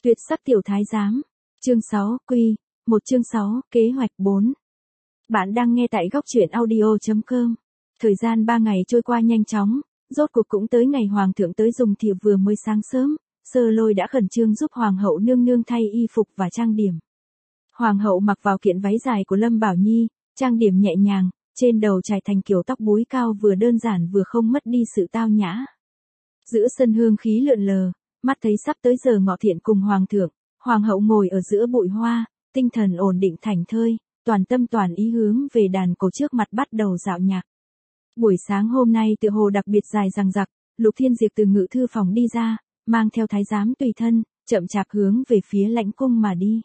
Tuyệt sắc tiểu thái giám. Chương 6, Quy. 1 chương 6, kế hoạch 4. Bạn đang nghe tại góc truyện audio.com. Thời gian 3 ngày trôi qua nhanh chóng, rốt cuộc cũng tới ngày hoàng thượng tới dùng thiệp vừa mới sáng sớm, Sơ Lôi đã khẩn trương giúp hoàng hậu nương nương thay y phục và trang điểm. Hoàng hậu mặc vào kiện váy dài của Lâm Bảo Nhi, trang điểm nhẹ nhàng, trên đầu trải thành kiểu tóc búi cao vừa đơn giản vừa không mất đi sự tao nhã. Giữa sân hương khí lượn lờ, mắt thấy sắp tới giờ ngọ thiện cùng hoàng thượng, hoàng hậu ngồi ở giữa bụi hoa, tinh thần ổn định thảnh thơi, toàn tâm toàn ý hướng về đàn cổ trước mặt bắt đầu dạo nhạc. Buổi sáng hôm nay tựa hồ đặc biệt dài dằng dặc, Lục Thiên Diệp từ ngự thư phòng đi ra, mang theo thái giám tùy thân, chậm chạp hướng về phía lãnh cung mà đi.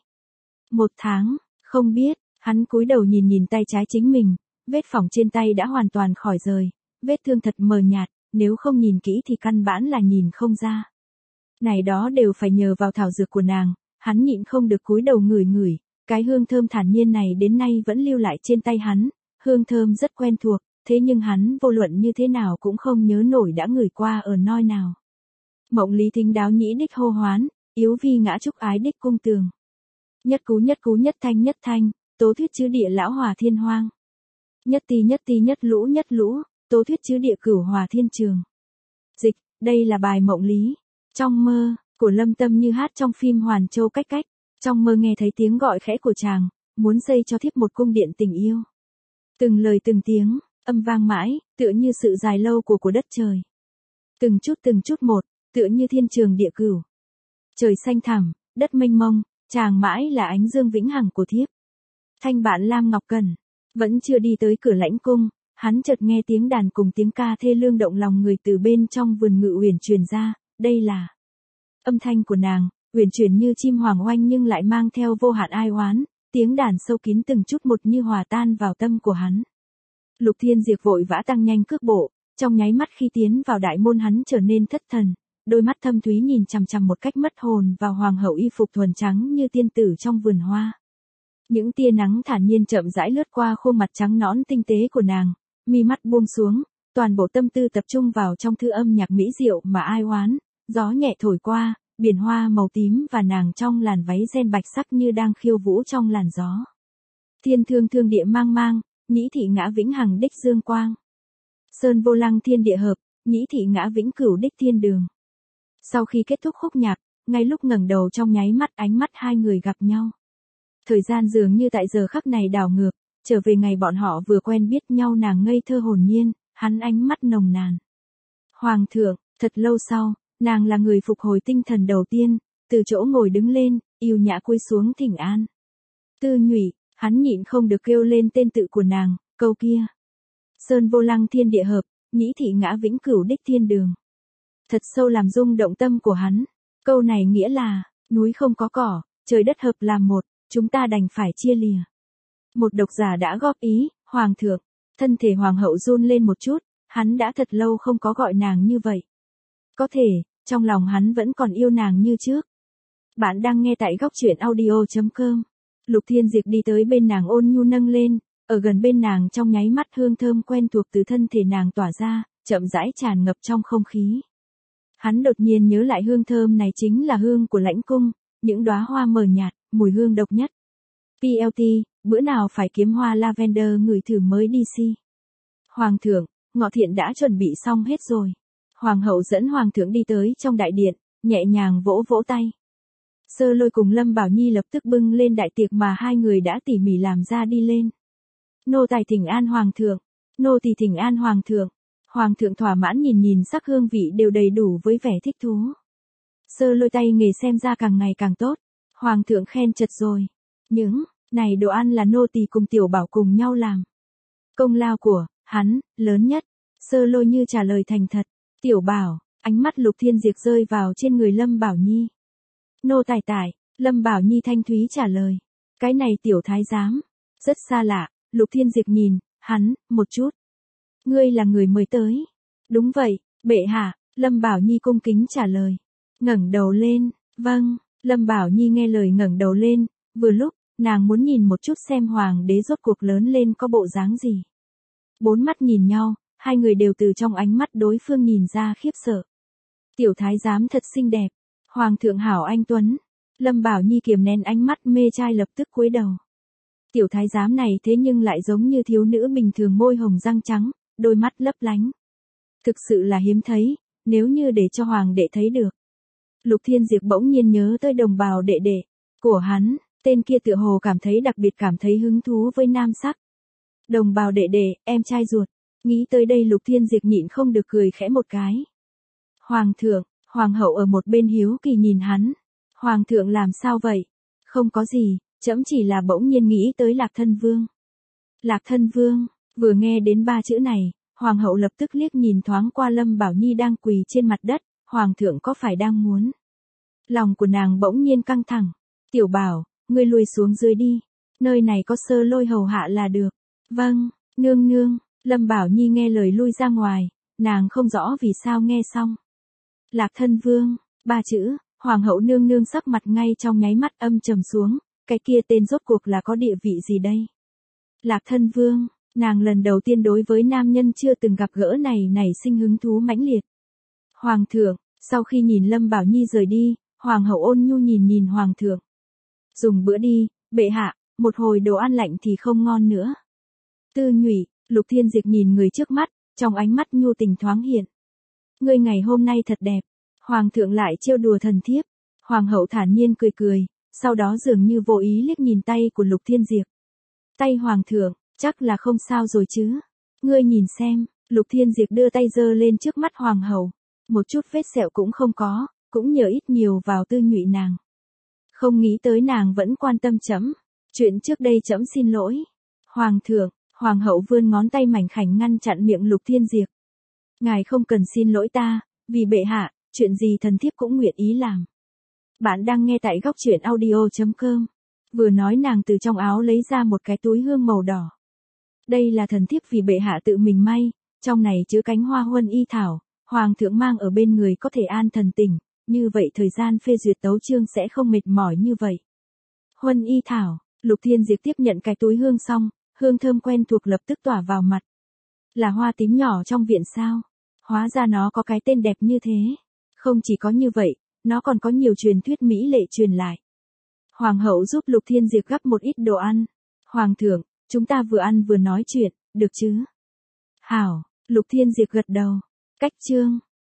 1 tháng, không biết, hắn cúi đầu nhìn nhìn tay trái chính mình, vết phỏng trên tay đã hoàn toàn khỏi rời, vết thương thật mờ nhạt, nếu không nhìn kỹ thì căn bản là nhìn không ra. Này đó đều phải nhờ vào thảo dược của nàng, hắn nhịn không được cúi đầu ngửi ngửi, cái hương thơm thản nhiên này đến nay vẫn lưu lại trên tay hắn, hương thơm rất quen thuộc, thế nhưng hắn vô luận như thế nào cũng không nhớ nổi đã ngửi qua ở nơi nào. Mộng Lý Thính đáo nhĩ đích hô hoán, yếu vi ngã trúc ái đích cung tường. Nhất cú nhất thanh, tố thuyết chữ địa lão hòa thiên hoang. Nhất ti nhất lũ, tố thuyết chữ địa cửu hòa thiên trường. Dịch, đây là bài Mộng Lý. Trong mơ, của Lâm Tâm như hát trong phim Hoàn Châu Cách Cách, trong mơ nghe thấy tiếng gọi khẽ của chàng, muốn xây cho thiếp một cung điện tình yêu. Từng lời từng tiếng, âm vang mãi, tựa như sự dài lâu của đất trời. Từng chút một, tựa như thiên trường địa cửu. Trời xanh thẳm, đất mênh mông, chàng mãi là ánh dương vĩnh hằng của thiếp. Thanh bạn Lam Ngọc Cần, vẫn chưa đi tới cửa lãnh cung, hắn chợt nghe tiếng đàn cùng tiếng ca thê lương động lòng người từ bên trong vườn ngự uyển truyền ra, đây là âm thanh của nàng, uyển chuyển như chim hoàng oanh nhưng lại mang theo vô hạn ai oán, tiếng đàn sâu kín từng chút một như hòa tan vào tâm của hắn. Lục Thiên Diệp vội vã tăng nhanh cước bộ, trong nháy mắt khi tiến vào đại môn hắn trở nên thất thần, đôi mắt thâm thúy nhìn chằm chằm một cách mất hồn vào hoàng hậu y phục thuần trắng như tiên tử trong vườn hoa. Những tia nắng thản nhiên chậm rãi lướt qua khuôn mặt trắng nõn tinh tế của nàng, mi mắt buông xuống, toàn bộ tâm tư tập trung vào trong thư âm nhạc mỹ diệu mà ai oán, gió nhẹ thổi qua, biển hoa màu tím và nàng trong làn váy ren bạch sắc như đang khiêu vũ trong làn gió. Thiên thương thương địa mang mang, nhĩ thị ngã vĩnh hằng đích dương quang. Sơn vô lăng thiên địa hợp, nhĩ thị ngã vĩnh cửu đích thiên đường. Sau khi kết thúc khúc nhạc, ngay lúc ngẩng đầu trong nháy mắt ánh mắt hai người gặp nhau. Thời gian dường như tại giờ khắc này đảo ngược, trở về ngày bọn họ vừa quen biết nhau. Nàng ngây thơ hồn nhiên, hắn ánh mắt nồng nàn. Hoàng thượng, thật lâu sau, nàng là người phục hồi tinh thần đầu tiên, từ chỗ ngồi đứng lên, yêu nhã cúi xuống thỉnh an. Tư Nhụy, hắn nhịn không được kêu lên tên tự của nàng, câu kia. Sơn vô lăng thiên địa hợp, nhĩ thị ngã vĩnh cửu đích thiên đường. Thật sâu làm rung động tâm của hắn. Câu này nghĩa là, núi không có cỏ, trời đất hợp làm một, chúng ta đành phải chia lìa. Một độc giả đã góp ý, hoàng thượng, thân thể hoàng hậu run lên một chút, hắn đã thật lâu không có gọi nàng như vậy. Có thể, trong lòng hắn vẫn còn yêu nàng như trước. Bạn đang nghe tại góc truyện audio.com. Lục Thiên Diệp đi tới bên nàng ôn nhu nâng lên, ở gần bên nàng trong nháy mắt hương thơm quen thuộc từ thân thể nàng tỏa ra, chậm rãi tràn ngập trong không khí. Hắn đột nhiên nhớ lại hương thơm này chính là hương của lãnh cung, những đóa hoa mờ nhạt, mùi hương độc nhất. PLT, bữa nào phải kiếm hoa lavender ngửi thử mới đi si. Hoàng thượng, ngọ thiện đã chuẩn bị xong hết rồi. Hoàng hậu dẫn hoàng thượng đi tới trong đại điện, nhẹ nhàng vỗ vỗ tay. Sơ Lôi cùng Lâm Bảo Nhi lập tức bưng lên đại tiệc mà hai người đã tỉ mỉ làm ra đi lên. Nô tài thỉnh an hoàng thượng, nô tỳ thỉnh an hoàng thượng. Hoàng thượng thỏa mãn nhìn nhìn sắc hương vị đều đầy đủ với vẻ thích thú. Sơ Lôi tay nghề xem ra càng ngày càng tốt. Hoàng thượng khen chật rồi. Những này đồ ăn là nô tỳ cùng Tiểu Bảo cùng nhau làm. Công lao của hắn lớn nhất. Sơ Lôi như trả lời thành thật. Tiểu Bảo, ánh mắt Lục Thiên Diệp rơi vào trên người Lâm Bảo Nhi. Nô tài tải, Lâm Bảo Nhi thanh thúy trả lời. Cái này tiểu thái giám, rất xa lạ. Lục Thiên Diệp nhìn hắn một chút. Ngươi là người mới tới. Đúng vậy, bệ hạ. Lâm Bảo Nhi cung kính trả lời. Ngẩng đầu lên, vâng. Lâm Bảo Nhi nghe lời ngẩng đầu lên, vừa lúc, nàng muốn nhìn một chút xem hoàng đế rốt cuộc lớn lên có bộ dáng gì. 4 mắt nhìn nhau, hai người đều từ trong ánh mắt đối phương nhìn ra khiếp sợ. Tiểu thái giám thật xinh đẹp, hoàng thượng hảo anh tuấn. Lâm Bảo Nhi kiềm nén ánh mắt mê trai lập tức cúi đầu. Tiểu thái giám này thế nhưng lại giống như thiếu nữ bình thường, môi hồng răng trắng, đôi mắt lấp lánh. Thực sự là hiếm thấy, nếu như để cho hoàng đệ thấy được. Lục Thiên Diệp bỗng nhiên nhớ tới đồng bào đệ đệ của hắn, tên kia tựa hồ cảm thấy đặc biệt, cảm thấy hứng thú với nam sắc. Đồng bào đệ đệ, em trai ruột. Nghĩ tới đây Lục Thiên Diệp nhịn không được cười khẽ một cái. Hoàng thượng, hoàng hậu ở một bên hiếu kỳ nhìn hắn. Hoàng thượng làm sao vậy? Không có gì, trẫm chỉ là bỗng nhiên nghĩ tới Lạc Thân Vương. Lạc Thân Vương, vừa nghe đến ba chữ này, hoàng hậu lập tức liếc nhìn thoáng qua Lâm Bảo Nhi đang quỳ trên mặt đất, hoàng thượng có phải đang muốn? Lòng của nàng bỗng nhiên căng thẳng. Tiểu Bảo, ngươi lùi xuống dưới đi, nơi này có Sơ Lôi hầu hạ là được. Vâng, nương nương. Lâm Bảo Nhi nghe lời lui ra ngoài, nàng không rõ vì sao nghe xong. Lạc Thân Vương, ba chữ, hoàng hậu nương nương sắc mặt ngay trong nháy mắt âm trầm xuống, cái kia tên rốt cuộc là có địa vị gì đây? Lạc Thân Vương, nàng lần đầu tiên đối với nam nhân chưa từng gặp gỡ này nảy sinh hứng thú mãnh liệt. Hoàng thượng, sau khi nhìn Lâm Bảo Nhi rời đi, hoàng hậu ôn nhu nhìn nhìn hoàng thượng. Dùng bữa đi, bệ hạ, một hồi đồ ăn lạnh thì không ngon nữa. Tư Nhụy, Lục Thiên Diệp nhìn người trước mắt, trong ánh mắt nhu tình thoáng hiện. Ngươi ngày hôm nay thật đẹp. Hoàng thượng lại trêu đùa thần thiếp. Hoàng hậu thản nhiên cười cười, sau đó dường như vô ý liếc nhìn tay của Lục Thiên Diệp. Tay hoàng thượng, chắc là không sao rồi chứ. Ngươi nhìn xem, Lục Thiên Diệp đưa tay giơ lên trước mắt hoàng hậu. Một chút vết sẹo cũng không có, cũng nhờ ít nhiều vào Tư Nhụy nàng. Không nghĩ tới nàng vẫn quan tâm trẫm. Chuyện trước đây trẫm xin lỗi. Hoàng thượng, hoàng hậu vươn ngón tay mảnh khảnh ngăn chặn miệng Lục Thiên Diệp. Ngài không cần xin lỗi ta, vì bệ hạ, chuyện gì thần thiếp cũng nguyện ý làm. Bạn đang nghe tại góc truyện audio.com. Vừa nói nàng từ trong áo lấy ra một cái túi hương màu đỏ. Đây là thần thiếp vì bệ hạ tự mình may, trong này chứa cánh hoa huân y thảo, hoàng thượng mang ở bên người có thể an thần tình, như vậy thời gian phê duyệt tấu chương sẽ không mệt mỏi như vậy. Huân y thảo, Lục Thiên Diệp tiếp nhận cái túi hương xong, hương thơm quen thuộc lập tức tỏa vào mặt. Là hoa tím nhỏ trong viện sao? Hóa ra nó có cái tên đẹp như thế. Không chỉ có như vậy, nó còn có nhiều truyền thuyết mỹ lệ truyền lại. Hoàng hậu giúp Lục Thiên Diệp gắp một ít đồ ăn. Hoàng thượng, chúng ta vừa ăn vừa nói chuyện, được chứ? Hảo, Lục Thiên Diệp gật đầu. Cách chương.